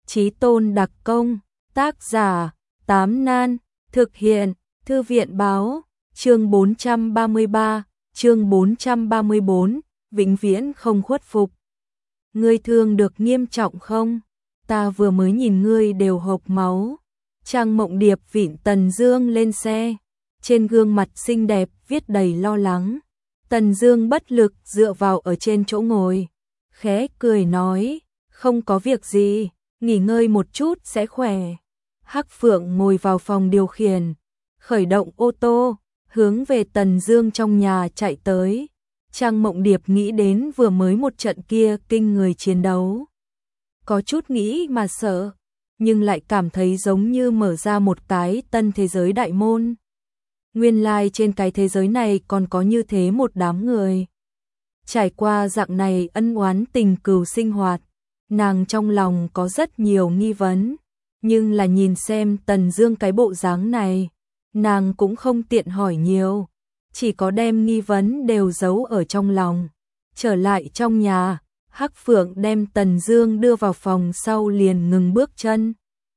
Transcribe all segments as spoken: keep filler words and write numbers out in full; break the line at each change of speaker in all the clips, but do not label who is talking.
Chí tôn đặc công, tác giả, Tám Nan, thực hiện, Thư viện báo, chương bốn trăm ba mươi ba, chương bốn trăm ba mươi bốn, vĩnh viễn không khuất phục. Ngươi thương được nghiêm trọng không? Ta vừa mới nhìn ngươi đều hộc máu. Trang Mộng Điệp vịn Tần Dương lên xe, trên gương mặt xinh đẹp viết đầy lo lắng. Tần Dương bất lực dựa vào ở trên chỗ ngồi, khẽ cười nói, không có việc gì, nghỉ ngơi một chút sẽ khỏe. Hắc Phượng ngồi vào phòng điều khiển, khởi động ô tô, hướng về Tần Dương trong nhà chạy tới. Trang Mộng Điệp nghĩ đến vừa mới một trận kia kinh người chiến đấu, có chút nghĩ mà sợ, nhưng lại cảm thấy giống như mở ra một cái tân thế giới đại môn. Nguyên lai trên cái thế giới này còn có như thế một đám người. Trải qua dạng này ân oán tình cừu sinh hoạt, nàng trong lòng có rất nhiều nghi vấn, nhưng là nhìn xem Tần Dương cái bộ dáng này, nàng cũng không tiện hỏi nhiều, chỉ có đem nghi vấn đều giấu ở trong lòng. Trở lại trong nhà, Hắc Phượng đem Tần Dương đưa vào phòng sau liền ngừng bước chân.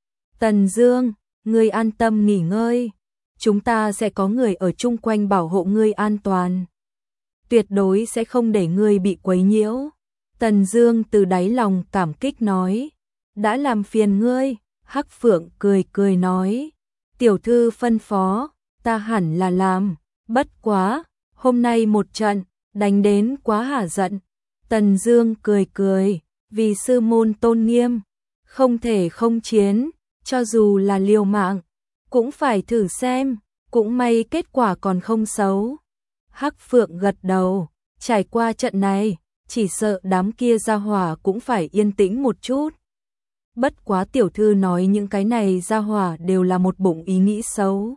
Tần Dương, ngươi an tâm nghỉ ngơi, chúng ta sẽ có người ở chung quanh bảo hộ ngươi an toàn, tuyệt đối sẽ không để ngươi bị quấy nhiễu. Tần Dương từ đáy lòng cảm kích nói, đã làm phiền ngươi. Hắc Phượng cười cười nói, tiểu thư phân phó, ta hẳn là làm, bất quá, hôm nay một trận, đánh đến quá hả giận. Tần Dương cười cười, vì sư môn tôn nghiêm, không thể không chiến, cho dù là liều mạng, cũng phải thử xem, cũng may kết quả còn không xấu. Hắc Phượng gật đầu, trải qua trận này, chỉ sợ đám kia gia hỏa cũng phải yên tĩnh một chút. Bất quá tiểu thư nói những cái này gia hỏa đều là một bụng ý nghĩ xấu.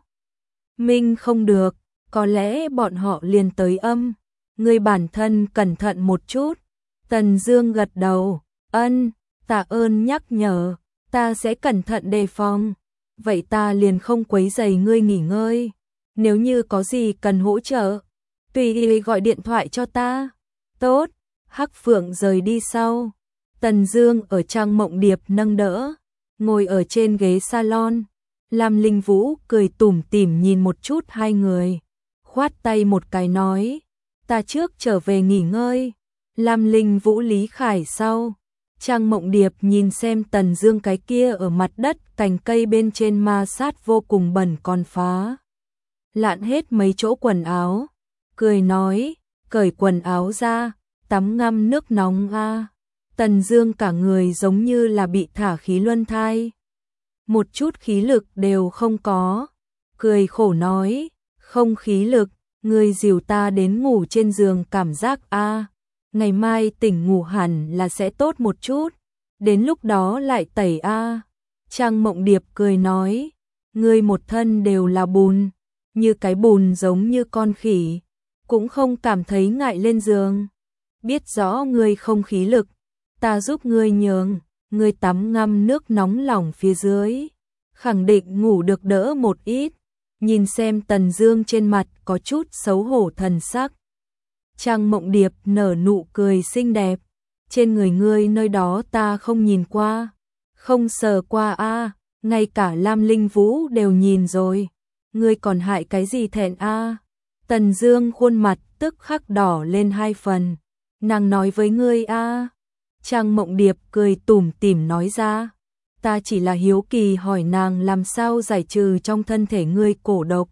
Minh không được, có lẽ bọn họ liền tới âm, ngươi bản thân cẩn thận một chút. Tần Dương gật đầu, ân, tạ ơn nhắc nhở, ta sẽ cẩn thận đề phòng. Vậy ta liền không quấy rầy ngươi nghỉ ngơi, nếu như có gì cần hỗ trợ, tùy ý gọi điện thoại cho ta. Tốt. Hắc Phượng rời đi sau, Tần Dương ở Trang Mộng Điệp nâng đỡ, ngồi ở trên ghế salon. Lam Linh Vũ cười tủm tỉm nhìn một chút hai người, khoát tay một cái nói, ta trước trở về nghỉ ngơi. Lam Linh Vũ Lý Khải sau. Trang Mộng Điệp nhìn xem Tần Dương cái kia ở mặt đất cành cây bên trên ma sát vô cùng bẩn còn phá lạn hết mấy chỗ quần áo, cười nói, cởi quần áo ra, tắm ngâm nước nóng a. Tần Dương cả người giống như là bị thả khí luân thai, một chút khí lực đều không có, cười khổ nói, không khí lực, ngươi dìu ta đến ngủ trên giường cảm giác a, ngày mai tỉnh ngủ hẳn là sẽ tốt một chút, đến lúc đó lại tẩy a. Trang Mộng Điệp cười nói, ngươi một thân đều là bùn, như cái bùn giống như con khỉ, cũng không cảm thấy ngại lên giường. Biết rõ ngươi không khí lực, ta giúp ngươi nhường, ngươi tắm ngâm nước nóng lỏng phía dưới, khẳng định ngủ được đỡ một ít. Nhìn xem Tần Dương trên mặt có chút xấu hổ thần sắc, Trang Mộng Điệp nở nụ cười xinh đẹp, trên người ngươi nơi đó ta không nhìn qua, không sờ qua a, ngay cả Lam Linh Vũ đều nhìn rồi, ngươi còn hại cái gì thẹn a. Tần Dương khuôn mặt tức khắc đỏ lên hai phần, nàng nói với ngươi a. Trang Mộng Điệp cười tủm tỉm nói ra, ta chỉ là hiếu kỳ hỏi nàng làm sao giải trừ trong thân thể ngươi cổ độc.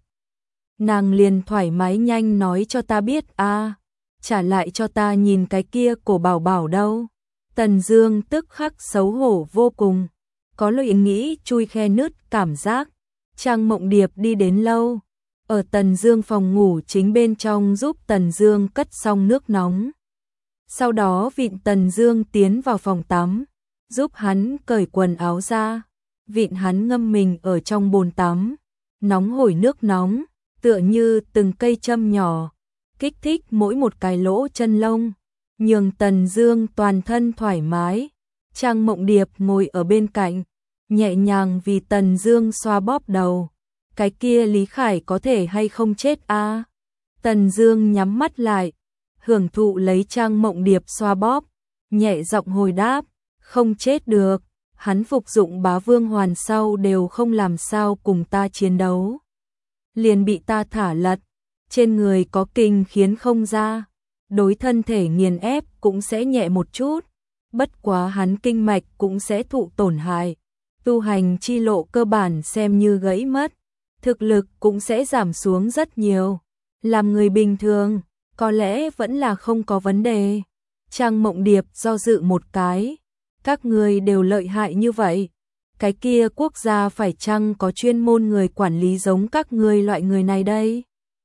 Nàng liền thoải mái nhanh nói cho ta biết a, trả lại cho ta nhìn cái kia cổ bảo bảo đâu. Tần Dương tức khắc xấu hổ vô cùng, có loại nghĩ chui khe nứt cảm giác. Trang Mộng Điệp đi đến lâu, ở Tần Dương phòng ngủ chính bên trong giúp Tần Dương cất xong nước nóng. Sau đó vịn Tần Dương tiến vào phòng tắm, giúp hắn cởi quần áo ra, vịn hắn ngâm mình ở trong bồn tắm, nóng hổi nước nóng, tựa như từng cây châm nhỏ, kích thích mỗi một cái lỗ chân lông, nhường Tần Dương toàn thân thoải mái. Trang Mộng Điệp ngồi ở bên cạnh, nhẹ nhàng vì Tần Dương xoa bóp đầu. Cái kia Lý Khải có thể hay không chết a? Tần Dương nhắm mắt lại, hưởng thụ lấy Trang Mộng Điệp xoa bóp, nhẹ giọng hồi đáp, không chết được. hắn phục dụng bá vương hoàn sau đều không làm sao cùng ta chiến đấu. Liền bị ta thả lật, trên người có kinh khiến không ra, đối thân thể nghiền ép cũng sẽ nhẹ một chút, bất quá hắn kinh mạch cũng sẽ thụ tổn hại, tu hành chi lộ cơ bản xem như gãy mất, thực lực cũng sẽ giảm xuống rất nhiều. Làm người bình thường, có lẽ vẫn là không có vấn đề. Trang Mộng Điệp do dự một cái, các người đều lợi hại như vậy, cái kia quốc gia phải chăng có chuyên môn người quản lý giống các ngươi loại người này đây?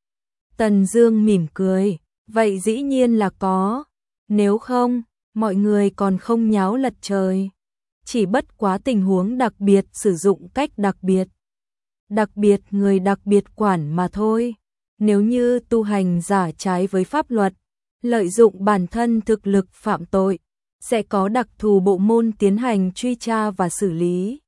Tần Dương mỉm cười, vậy dĩ nhiên là có, nếu không, mọi người còn không nháo lật trời. Chỉ bất quá tình huống đặc biệt sử dụng cách đặc biệt. Đặc biệt người đặc biệt quản mà thôi. Nếu như tu hành giả trái với pháp luật, lợi dụng bản thân thực lực phạm tội, sẽ có đặc thù bộ môn tiến hành truy tra và xử lý.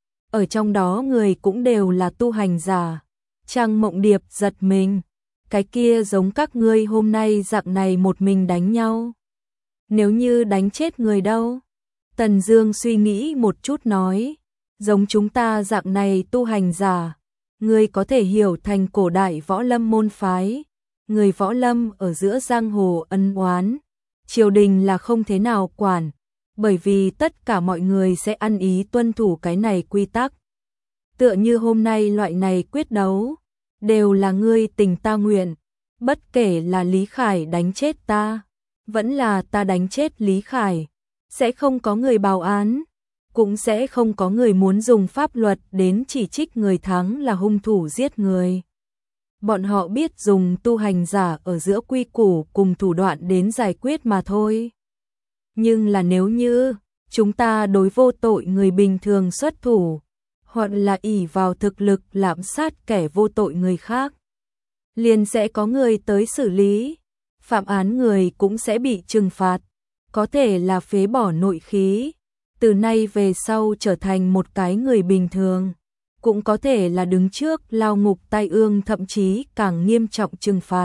Ở trong đó người cũng đều là tu hành giả. Trang Mộng Điệp giật mình, cái kia giống các ngươi hôm nay dạng này một mình đánh nhau. Nếu như đánh chết người đâu? Tần Dương suy nghĩ một chút nói, giống chúng ta dạng này tu hành giả, ngươi có thể hiểu thành cổ đại võ lâm môn phái, người võ lâm ở giữa giang hồ ân oán, triều đình là không thế nào quản, bởi vì tất cả mọi người sẽ ăn ý tuân thủ cái này quy tắc. Tựa như hôm nay loại này quyết đấu, đều là ngươi tình ta nguyện, bất kể là Lý Khải đánh chết ta, vẫn là ta đánh chết Lý Khải, sẽ không có người báo án, cũng sẽ không có người muốn dùng pháp luật đến chỉ trích người thắng là hung thủ giết người. Bọn họ biết dùng tu hành giả ở giữa quy củ cùng thủ đoạn đến giải quyết mà thôi. Nhưng là nếu như chúng ta đối vô tội người bình thường xuất thủ, hoặc là ỷ vào thực lực lạm sát kẻ vô tội người khác, liền sẽ có người tới xử lý, phạm án người cũng sẽ bị trừng phạt, có thể là phế bỏ nội khí, từ nay về sau trở thành một cái người bình thường, cũng có thể là đứng trước lao ngục tai ương, thậm chí càng nghiêm trọng trừng phạt.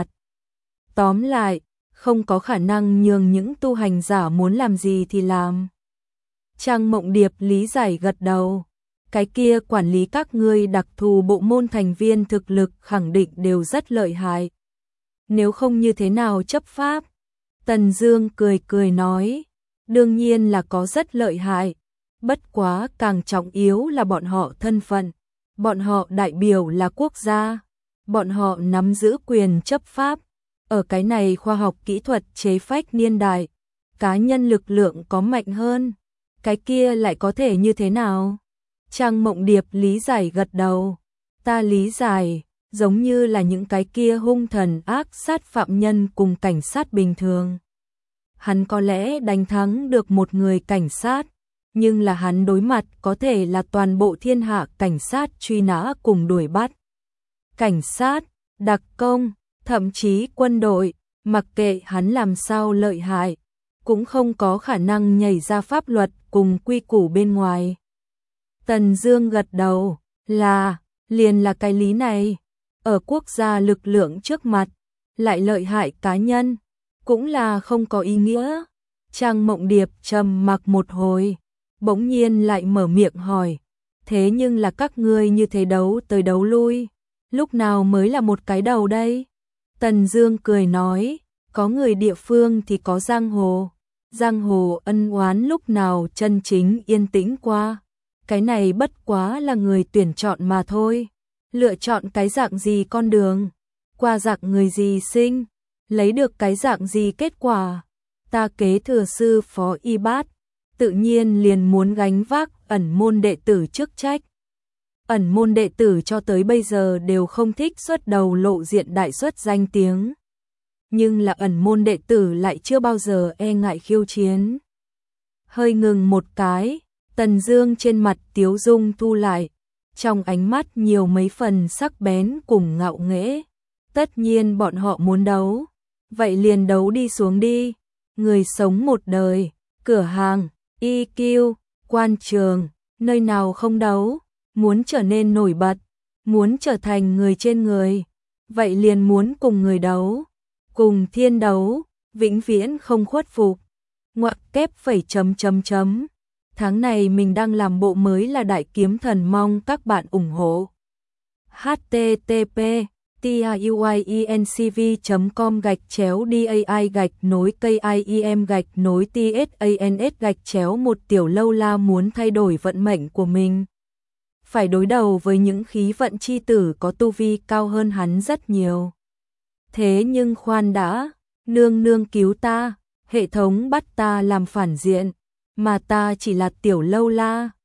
Tóm lại, không có khả năng nhường những tu hành giả muốn làm gì thì làm. Trang Mộng Điệp lý giải gật đầu, cái kia quản lý các ngươi đặc thù bộ môn thành viên thực lực khẳng định đều rất lợi hại. Nếu không như thế nào chấp pháp? Tần Dương cười cười nói, đương nhiên là có rất lợi hại, bất quá càng trọng yếu là bọn họ thân phận, bọn họ đại biểu là quốc gia, bọn họ nắm giữ quyền chấp pháp, ở cái này khoa học kỹ thuật chế phách niên đại, cá nhân lực lượng có mạnh hơn, cái kia lại có thể như thế nào? Trang Mộng Điệp lý giải gật đầu, ta lý giải, giống như là những cái kia hung thần ác sát phạm nhân cùng cảnh sát bình thường. Hắn có lẽ đánh thắng được một người cảnh sát, nhưng là hắn đối mặt có thể là toàn bộ thiên hạ cảnh sát truy nã cùng đuổi bắt. Cảnh sát, đặc công, thậm chí quân đội, mặc kệ hắn làm sao lợi hại, cũng không có khả năng nhảy ra pháp luật cùng quy củ bên ngoài. Tần Dương gật đầu, là, liền là cái lý này, ở quốc gia lực lượng trước mặt, lại lợi hại cá nhân, cũng là không có ý nghĩa. Trang Mộng Điệp trầm mặc một hồi, bỗng nhiên lại mở miệng hỏi, thế nhưng là các ngươi như thế đấu tới đấu lui, lúc nào mới là một cái đầu đây? Tần Dương cười nói, có người địa phương thì có giang hồ, giang hồ ân oán lúc nào chân chính yên tĩnh qua, cái này bất quá là người tuyển chọn mà thôi, lựa chọn cái dạng gì con đường, qua dạng người gì sinh, lấy được cái dạng gì kết quả. Ta kế thừa sư phó y bát, tự nhiên liền muốn gánh vác ẩn môn đệ tử chức trách. Ẩn môn đệ tử cho tới bây giờ đều không thích xuất đầu lộ diện đại xuất danh tiếng, nhưng là ẩn môn đệ tử lại chưa bao giờ e ngại khiêu chiến. Hơi ngừng một cái, Tần Dương trên mặt tiếu dung thu lại, trong ánh mắt nhiều mấy phần sắc bén cùng ngạo nghễ. Tất nhiên bọn họ muốn đấu, vậy liền đấu đi xuống đi. Người sống một đời, cửa hàng, i kiu, quan trường, nơi nào không đấu, muốn trở nên nổi bật, muốn trở thành người trên người, vậy liền muốn cùng người đấu, cùng thiên đấu, vĩnh viễn không khuất phục. Ngoặc kép phẩy chấm chấm chấm. tháng này mình đang làm bộ mới là Đại Kiếm Thần, mong các bạn ủng hộ. h t t p tiuyencv chấm com gạch chéo dai gạch nối kim gạch nối tsans gạch chéo một Tiểu Lâu La muốn thay đổi vận mệnh của mình. Phải đối đầu với những khí vận chi tử có tu vi cao hơn hắn rất nhiều. Thế nhưng khoan đã, nương nương cứu ta, hệ thống bắt ta làm phản diện, mà ta chỉ là Tiểu Lâu La.